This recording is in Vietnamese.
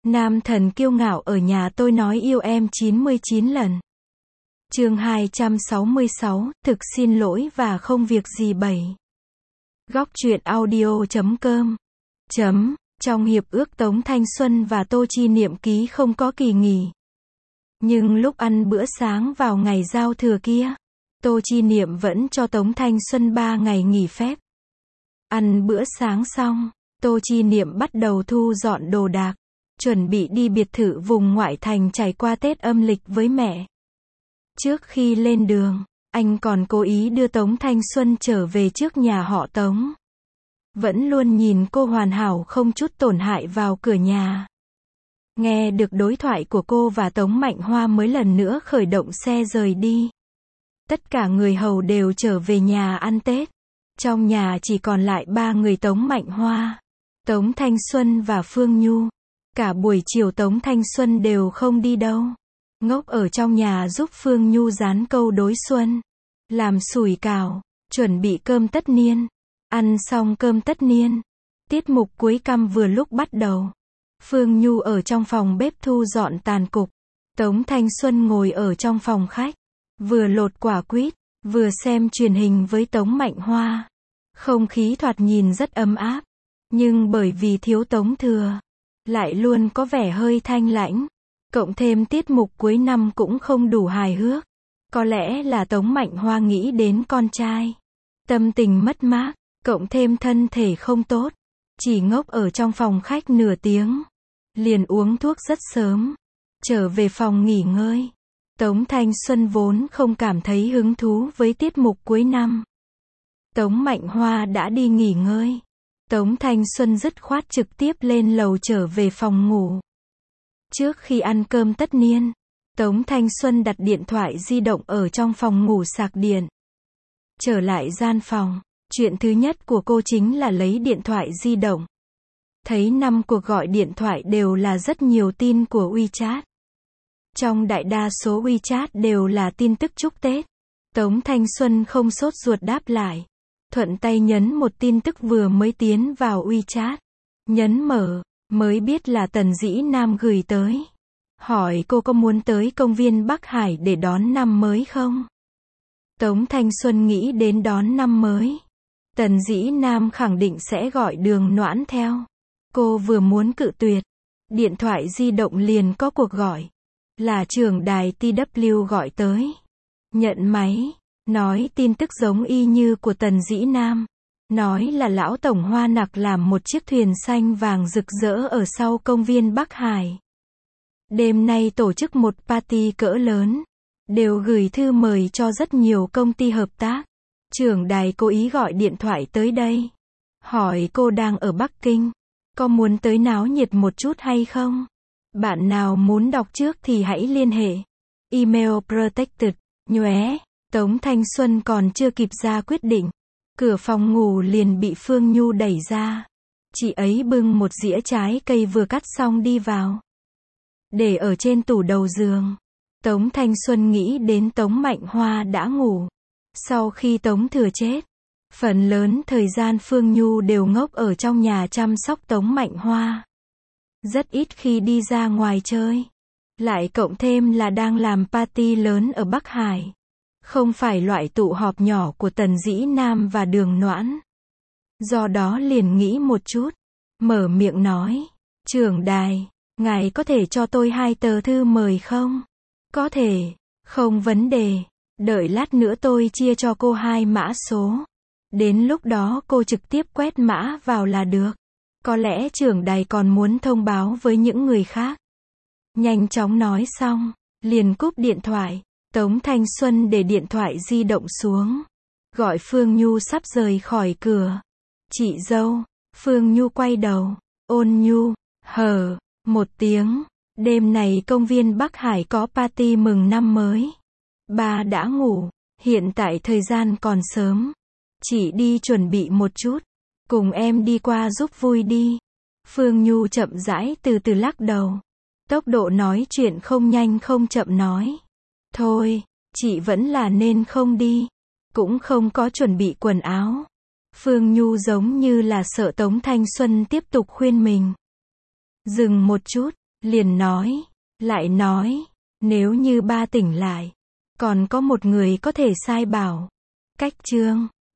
Nam thần kiêu ngạo ở nhà tôi nói yêu em 99 lần. Chương 266, thực xin lỗi và không việc gì 7. Góc truyện audio.com. Trong hiệp ước Tống Thanh Xuân và Tô Chi Niệm ký không có kỳ nghỉ. Nhưng lúc ăn bữa sáng vào ngày giao thừa kia, Tô Chi Niệm vẫn cho Tống Thanh Xuân 3 ngày nghỉ phép. Ăn bữa sáng xong, Tô Chi Niệm bắt đầu thu dọn đồ đạc, chuẩn bị đi biệt thự vùng ngoại thành trải qua Tết âm lịch với mẹ. Trước khi lên đường, anh còn cố ý đưa Tống Thanh Xuân trở về trước nhà họ Tống. Vẫn luôn nhìn cô hoàn hảo không chút tổn hại vào cửa nhà. Nghe được đối thoại của cô và Tống Mạnh Hoa mới lần nữa khởi động xe rời đi. Tất cả người hầu đều trở về nhà ăn Tết. Trong nhà chỉ còn lại 3 người Tống Mạnh Hoa, Tống Thanh Xuân và Phương Nhu. Cả buổi chiều Tống Thanh Xuân đều không đi đâu. Ngốc ở trong nhà giúp Phương Nhu dán câu đối xuân, làm sủi cảo, chuẩn bị cơm tất niên. Ăn xong cơm tất niên, tiết mục cuối căm vừa lúc bắt đầu. Phương Nhu ở trong phòng bếp thu dọn tàn cục. Tống Thanh Xuân ngồi ở trong phòng khách, vừa lột quả quýt, vừa xem truyền hình với Tống Mạnh Hoa. Không khí thoạt nhìn rất ấm áp, nhưng bởi vì thiếu Tống Thừa, lại luôn có vẻ hơi thanh lãnh. Cộng thêm tiết mục cuối năm cũng không đủ hài hước. Có lẽ là Tống Mạnh Hoa nghĩ đến con trai, tâm tình mất mát, cộng thêm thân thể không tốt, chỉ ngốc ở trong phòng khách nửa tiếng, liền uống thuốc rất sớm, trở về phòng nghỉ ngơi. Tống Thanh Xuân vốn không cảm thấy hứng thú với tiết mục cuối năm. Tống Mạnh Hoa đã đi nghỉ ngơi. Tống Thanh Xuân dứt khoát trực tiếp lên lầu trở về phòng ngủ. Trước khi ăn cơm tất niên, Tống Thanh Xuân đặt điện thoại di động ở trong phòng ngủ sạc điện. Trở lại gian phòng, chuyện thứ nhất của cô chính là lấy điện thoại di động. Thấy 5 cuộc gọi điện thoại đều là rất nhiều tin của WeChat. Trong đại đa số WeChat đều là tin tức chúc Tết. Tống Thanh Xuân không sốt ruột đáp lại. Thuận tay nhấn một tin tức vừa mới tiến vào WeChat. Nhấn mở, mới biết là Tần Dĩ Nam gửi tới. Hỏi cô có muốn tới công viên Bắc Hải để đón năm mới không? Tống Thanh Xuân nghĩ đến đón năm mới. Tần Dĩ Nam khẳng định sẽ gọi Đường Noãn theo. Cô vừa muốn cự tuyệt, điện thoại di động liền có cuộc gọi. Là trưởng đài TW gọi tới. Nhận máy, nói tin tức giống y như của Tần Dĩ Nam. Nói là lão tổng Hoa Nặc làm một chiếc thuyền xanh vàng rực rỡ ở sau công viên Bắc Hải. Đêm nay tổ chức một party cỡ lớn. Đều gửi thư mời cho rất nhiều công ty hợp tác. Trưởng đài cố ý gọi điện thoại tới đây. Hỏi cô đang ở Bắc Kinh. Có muốn tới náo nhiệt một chút hay không? Bạn nào muốn đọc trước thì hãy liên hệ. Email protected, nhé. Tống Thanh Xuân còn chưa kịp ra quyết định. Cửa phòng ngủ liền bị Phương Nhu đẩy ra. Chị ấy bưng một dĩa trái cây vừa cắt xong đi vào. Để ở trên tủ đầu giường. Tống Thanh Xuân nghĩ đến Tống Mạnh Hoa đã ngủ. Sau khi Tống Thừa chết, phần lớn thời gian Phương Nhu đều ngốc ở trong nhà chăm sóc Tống Mạnh Hoa. Rất ít khi đi ra ngoài chơi. Lại cộng thêm là đang làm party lớn ở Bắc Hải. Không phải loại tụ họp nhỏ của Tần Dĩ Nam và Đường Noãn. Do đó liền nghĩ một chút. Mở miệng nói. Trưởng đài, ngài có thể cho tôi 2 tờ thư mời không? Có thể, không vấn đề. Đợi lát nữa tôi chia cho cô 2 mã số. Đến lúc đó cô trực tiếp quét mã vào là được. Có lẽ trưởng đài còn muốn thông báo với những người khác. Nhanh chóng nói xong, liền cúp điện thoại. Tống Thanh Xuân để điện thoại di động xuống. Gọi Phương Nhu sắp rời khỏi cửa. Chị dâu. Phương Nhu quay đầu. Ôn nhu. Hờ. Một tiếng. Đêm này công viên Bắc Hải có party mừng năm mới. Ba đã ngủ. Hiện tại thời gian còn sớm. Chị đi chuẩn bị một chút. Cùng em đi qua giúp vui đi. Phương Nhu chậm rãi từ từ lắc đầu. Tốc độ nói chuyện không nhanh không chậm nói. Thôi, chị vẫn là nên không đi. Cũng không có chuẩn bị quần áo. Phương Nhu giống như là sợ Tống Thanh Xuân tiếp tục khuyên mình. Dừng một chút, Liền nói, lại nói, nếu như ba tỉnh lại, còn có một người có thể sai bảo. Cách chương